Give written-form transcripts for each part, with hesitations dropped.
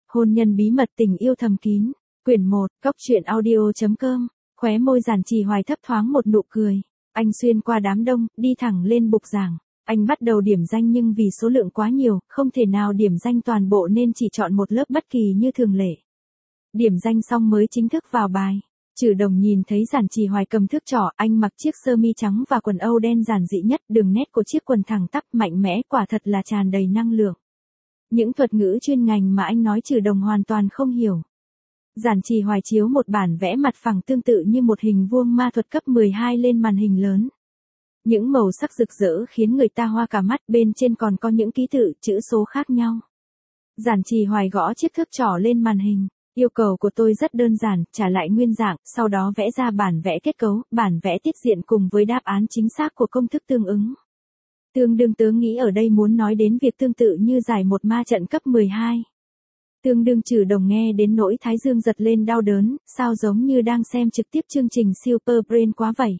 Hôn nhân bí mật tình yêu thầm kín. Quyển 1, Cốc truyện audio.com. Khóe môi Giản Trì Hoài thấp thoáng một nụ cười. Anh xuyên qua đám đông, đi thẳng lên bục giảng. Anh bắt đầu điểm danh nhưng vì số lượng quá nhiều, không thể nào điểm danh toàn bộ nên chỉ chọn một lớp bất kỳ như thường lệ. Điểm danh xong mới chính thức vào bài. Trừ Đồng nhìn thấy Giản Trì Hoài cầm thước trỏ, anh mặc chiếc sơ mi trắng và quần âu đen giản dị nhất, đường nét của chiếc quần thẳng tắp mạnh mẽ, quả thật là tràn đầy năng lượng. Những thuật ngữ chuyên ngành mà anh nói Trừ Đồng hoàn toàn không hiểu. Giản Trì Hoài chiếu một bản vẽ mặt phẳng tương tự như một hình vuông ma thuật cấp 12 lên màn hình lớn. Những màu sắc rực rỡ khiến người ta hoa cả mắt, bên trên còn có những ký tự, chữ số khác nhau. Giản Trì Hoài gõ chiếc thước trỏ lên màn hình. Yêu cầu của tôi rất đơn giản, trả lại nguyên dạng, sau đó vẽ ra bản vẽ kết cấu, bản vẽ tiết diện cùng với đáp án chính xác của công thức tương ứng. Tương đương tớ nghĩ ở đây muốn nói đến việc tương tự như giải một ma trận cấp 12. Tương đương Trừ Đồng nghe đến nỗi thái dương giật lên đau đớn, sao giống như đang xem trực tiếp chương trình Super Brain quá vậy.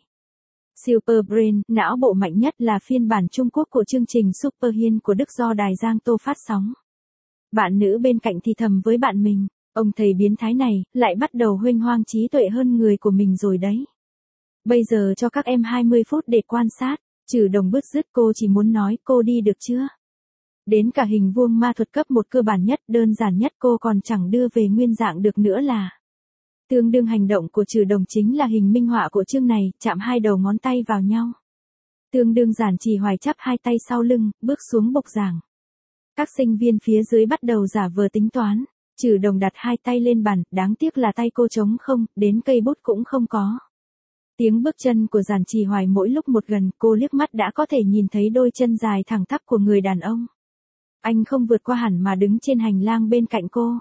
Super Brain, não bộ mạnh nhất là phiên bản Trung Quốc của chương trình Super Hiên của Đức do Đài Giang Tô phát sóng. Bạn nữ bên cạnh thì thầm với bạn mình, ông thầy biến thái này, lại bắt đầu huênh hoang trí tuệ hơn người của mình rồi đấy. Bây giờ cho các em 20 phút để quan sát. Trừ Đồng bứt rứt, cô chỉ muốn nói, cô đi được chưa? Đến cả hình vuông ma thuật cấp 1 cơ bản nhất, đơn giản nhất cô còn chẳng đưa về nguyên dạng được nữa là. Tương đương hành động của Trừ Đồng chính là hình minh họa của chương này, chạm hai đầu ngón tay vào nhau. Tương đương Giản Trì Hoài chắp hai tay sau lưng, bước xuống bục giảng. Các sinh viên phía dưới bắt đầu giả vờ tính toán. Trừ Đồng đặt hai tay lên bàn, đáng tiếc là tay cô trống không, đến cây bút cũng không có. Tiếng bước chân của Giản Trì Hoài mỗi lúc một gần, cô liếc mắt đã có thể nhìn thấy đôi chân dài thẳng tắp của người đàn ông. Anh không vượt qua hẳn mà đứng trên hành lang bên cạnh cô.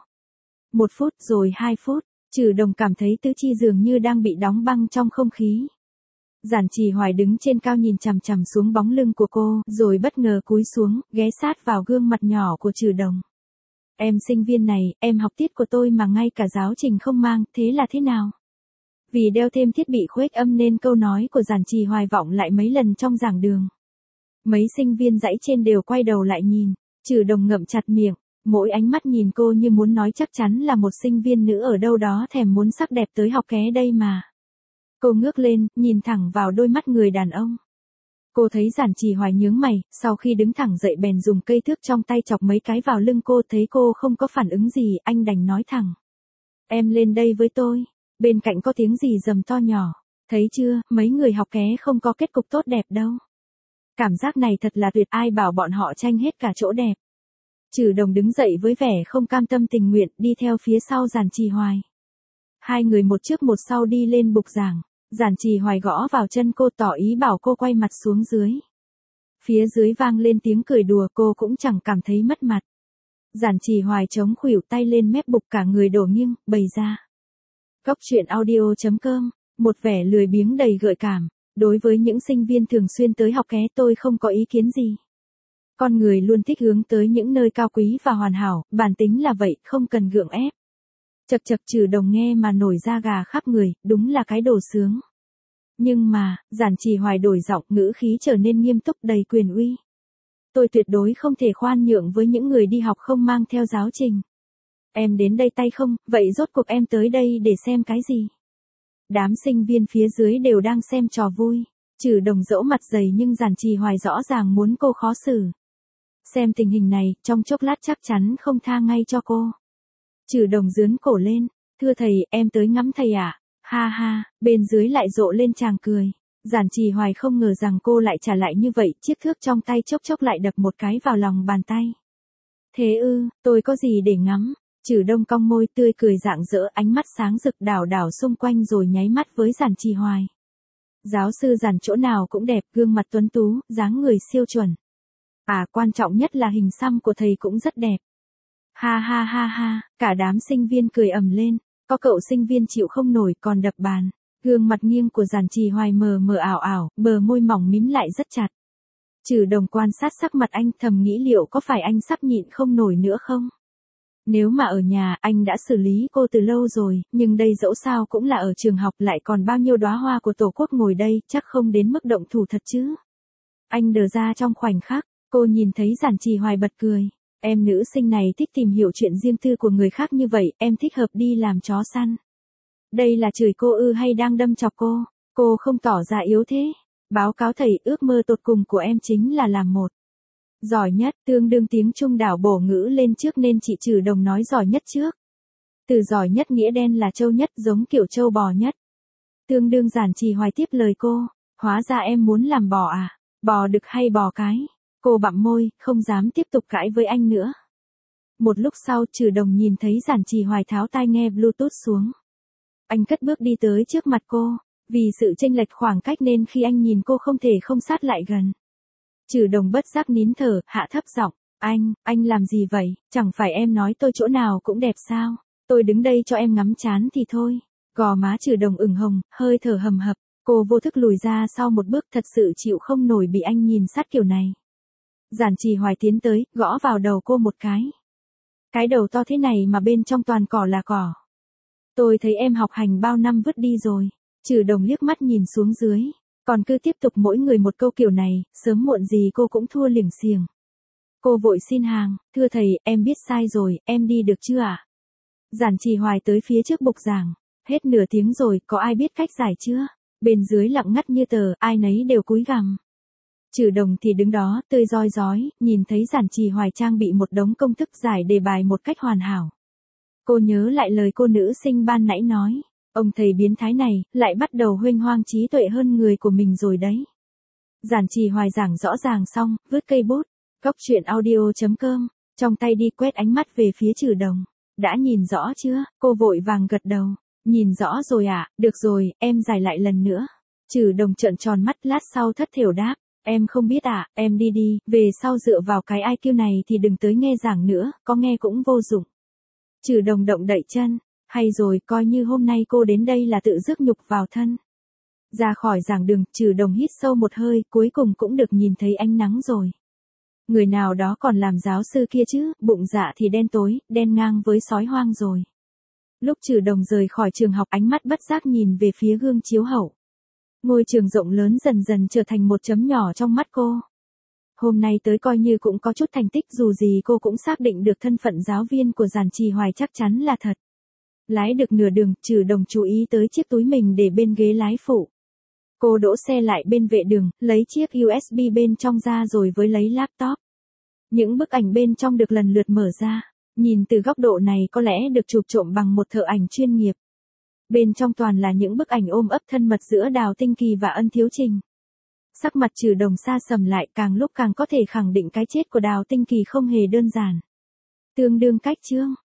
1 phút rồi 2 phút, Trừ Đồng cảm thấy tứ chi dường như đang bị đóng băng trong không khí. Giản Trì Hoài đứng trên cao nhìn chằm chằm xuống bóng lưng của cô, rồi bất ngờ cúi xuống, ghé sát vào gương mặt nhỏ của Trừ Đồng. Em sinh viên này, em học tiết của tôi mà ngay cả giáo trình không mang, thế là thế nào? Vì đeo thêm thiết bị khuếch âm nên câu nói của Giản Trì Hoài vọng lại mấy lần trong giảng đường. Mấy sinh viên dãy trên đều quay đầu lại nhìn, Trừ Đồng ngậm chặt miệng, mỗi ánh mắt nhìn cô như muốn nói chắc chắn là một sinh viên nữ ở đâu đó thèm muốn sắc đẹp tới học ké đây mà. Cô ngước lên, nhìn thẳng vào đôi mắt người đàn ông. Cô thấy Giản Trì Hoài nhướng mày, sau khi đứng thẳng dậy bèn dùng cây thước trong tay chọc mấy cái vào lưng cô, thấy cô không có phản ứng gì, anh đành nói thẳng. Em lên đây với tôi. Bên cạnh có tiếng gì rầm to nhỏ. Thấy chưa, mấy người học ké không có kết cục tốt đẹp đâu. Cảm giác này thật là tuyệt, ai bảo bọn họ tranh hết cả chỗ đẹp. Trừ Đồng đứng dậy với vẻ không cam tâm tình nguyện, đi theo phía sau Giản Trì Hoài. Hai người một trước một sau đi lên bục giảng. Giản Trì Hoài gõ vào chân cô tỏ ý bảo cô quay mặt xuống dưới. Phía dưới vang lên tiếng cười đùa, cô cũng chẳng cảm thấy mất mặt. Giản Trì Hoài chống khuỷu tay lên mép bục, cả người đổ nghiêng, bày ra. Cốc truyện audio.com, một vẻ lười biếng đầy gợi cảm. Đối với những sinh viên thường xuyên tới học ké tôi không có ý kiến gì. Con người luôn thích hướng tới những nơi cao quý và hoàn hảo, bản tính là vậy, không cần gượng ép. Chật chật, Trừ Đồng nghe mà nổi da gà khắp người, đúng là cái đồ sướng. Nhưng mà, Giản Trì Hoài đổi giọng, ngữ khí trở nên nghiêm túc đầy quyền uy. Tôi tuyệt đối không thể khoan nhượng với những người đi học không mang theo giáo trình. Em đến đây tay không, vậy rốt cuộc em tới đây để xem cái gì? Đám sinh viên phía dưới đều đang xem trò vui. Trừ Đồng dỗ mặt dày nhưng Giản Trì Hoài rõ ràng muốn cô khó xử. Xem tình hình này, trong chốc lát chắc chắn không tha ngay cho cô. Trừ Đồng giương cổ lên, thưa thầy, em tới ngắm thầy ạ. Ha ha, bên dưới lại rộ lên tràng cười. Giản Trì Hoài không ngờ rằng cô lại trả lại như vậy, chiếc thước trong tay chốc chốc lại đập một cái vào lòng bàn tay. Thế ư, tôi có gì để ngắm? Trừ Đồng cong môi tươi cười rạng rỡ, ánh mắt sáng rực đảo đảo xung quanh rồi nháy mắt với Giản Trì Hoài. Giáo sư Giản chỗ nào cũng đẹp, gương mặt tuấn tú, dáng người siêu chuẩn. À, quan trọng nhất là hình xăm của thầy cũng rất đẹp. Ha ha ha ha, cả đám sinh viên cười ầm lên, có cậu sinh viên chịu không nổi còn đập bàn. Gương mặt nghiêng của Giản Trì Hoài mờ mờ ảo ảo, bờ môi mỏng mím lại rất chặt. Trừ Đồng quan sát sắc mặt anh, thầm nghĩ liệu có phải anh sắp nhịn không nổi nữa không? Nếu mà ở nhà, anh đã xử lý cô từ lâu rồi, nhưng đây dẫu sao cũng là ở trường học, lại còn bao nhiêu đóa hoa của Tổ quốc ngồi đây, chắc không đến mức động thủ thật chứ. Anh đờ ra trong khoảnh khắc, cô nhìn thấy Giản Trì Hoài bật cười. Em nữ sinh này thích tìm hiểu chuyện riêng tư của người khác như vậy, em thích hợp đi làm chó săn. Đây là chửi cô ư hay đang đâm chọc cô? Cô không tỏ ra yếu thế. Báo cáo thầy, ước mơ tột cùng của em chính là làm một giỏi nhất, tương đương tiếng Trung đảo bổ ngữ lên trước nên chị Trừ Đồng nói giỏi nhất trước. Từ giỏi nhất nghĩa đen là trâu nhất, giống kiểu trâu bò nhất. Tương đương Giản Trì Hoài tiếp lời cô, hóa ra em muốn làm bò à? Bò đực hay bò cái? Cô bặm môi, không dám tiếp tục cãi với anh nữa. Một lúc sau, Trừ Đồng nhìn thấy Giản Trì Hoài tháo tai nghe Bluetooth xuống. Anh cất bước đi tới trước mặt cô, vì sự chênh lệch khoảng cách nên khi anh nhìn cô không thể không sát lại gần. Trừ Đồng bất giác nín thở, hạ thấp giọng, anh làm gì vậy? Chẳng phải em nói tôi chỗ nào cũng đẹp sao? Tôi đứng đây cho em ngắm chán thì thôi. Gò má Trừ Đồng ửng hồng, hơi thở hầm hập, cô vô thức lùi ra sau một bước, thật sự chịu không nổi bị anh nhìn sát kiểu này. Giản Trì Hoài tiến tới, gõ vào đầu cô một cái. Cái đầu to thế này mà bên trong toàn cỏ là cỏ. Tôi thấy em học hành bao năm vứt đi rồi. Trừ Đồng liếc mắt nhìn xuống dưới, còn cứ tiếp tục mỗi người một câu kiểu này, sớm muộn gì cô cũng thua liềng xiềng. Cô vội xin hàng, thưa thầy, em biết sai rồi, em đi được chưa ạ? Giản Trì Hoài tới phía trước bục giảng, hết nửa tiếng rồi, có ai biết cách giải chưa? Bên dưới lặng ngắt như tờ, ai nấy đều cúi gằm. Trừ Đồng thì đứng đó, tươi rói rói, nhìn thấy Giản Trì Hoài trang bị một đống công thức giải đề bài một cách hoàn hảo. Cô nhớ lại lời cô nữ sinh ban nãy nói, ông thầy biến thái này, lại bắt đầu huênh hoang trí tuệ hơn người của mình rồi đấy. Giản Trì Hoài giảng rõ ràng xong, vứt cây bút, góc chuyện audio.com, trong tay đi quét ánh mắt về phía Trừ Đồng. Đã nhìn rõ chưa? Cô vội vàng gật đầu. Nhìn rõ rồi ạ, được rồi, em giải lại lần nữa. Trừ Đồng trợn tròn mắt, lát sau thất thểu đáp, em không biết ạ, em đi đi, về sau dựa vào cái IQ này thì đừng tới nghe giảng nữa, có nghe cũng vô dụng. Trừ Đồng động đậy chân, hay rồi, coi như hôm nay cô đến đây là tự rước nhục vào thân. Ra khỏi giảng đường, Trừ Đồng hít sâu một hơi, cuối cùng cũng được nhìn thấy ánh nắng rồi. Người nào đó còn làm giáo sư kia chứ, bụng dạ thì đen tối, đen ngang với sói hoang rồi. Lúc Trừ Đồng rời khỏi trường học, ánh mắt bất giác nhìn về phía gương chiếu hậu. Ngôi trường rộng lớn dần dần trở thành một chấm nhỏ trong mắt cô. Hôm nay tới coi như cũng có chút thành tích, dù gì cô cũng xác định được thân phận giáo viên của Giản Trì Hoài chắc chắn là thật. Lái được nửa đường, Trừ Đồng chú ý tới chiếc túi mình để bên ghế lái phụ. Cô đỗ xe lại bên vệ đường, lấy chiếc USB bên trong ra rồi với lấy laptop. Những bức ảnh bên trong được lần lượt mở ra. Nhìn từ góc độ này có lẽ được chụp trộm bằng một thợ ảnh chuyên nghiệp. Bên trong toàn là những bức ảnh ôm ấp thân mật giữa Đào Tinh Kỳ và Ân Thiếu Trình. Sắc mặt Trừ Đồng sa sầm lại, càng lúc càng có thể khẳng định cái chết của Đào Tinh Kỳ không hề đơn giản. Tương đương cách chương.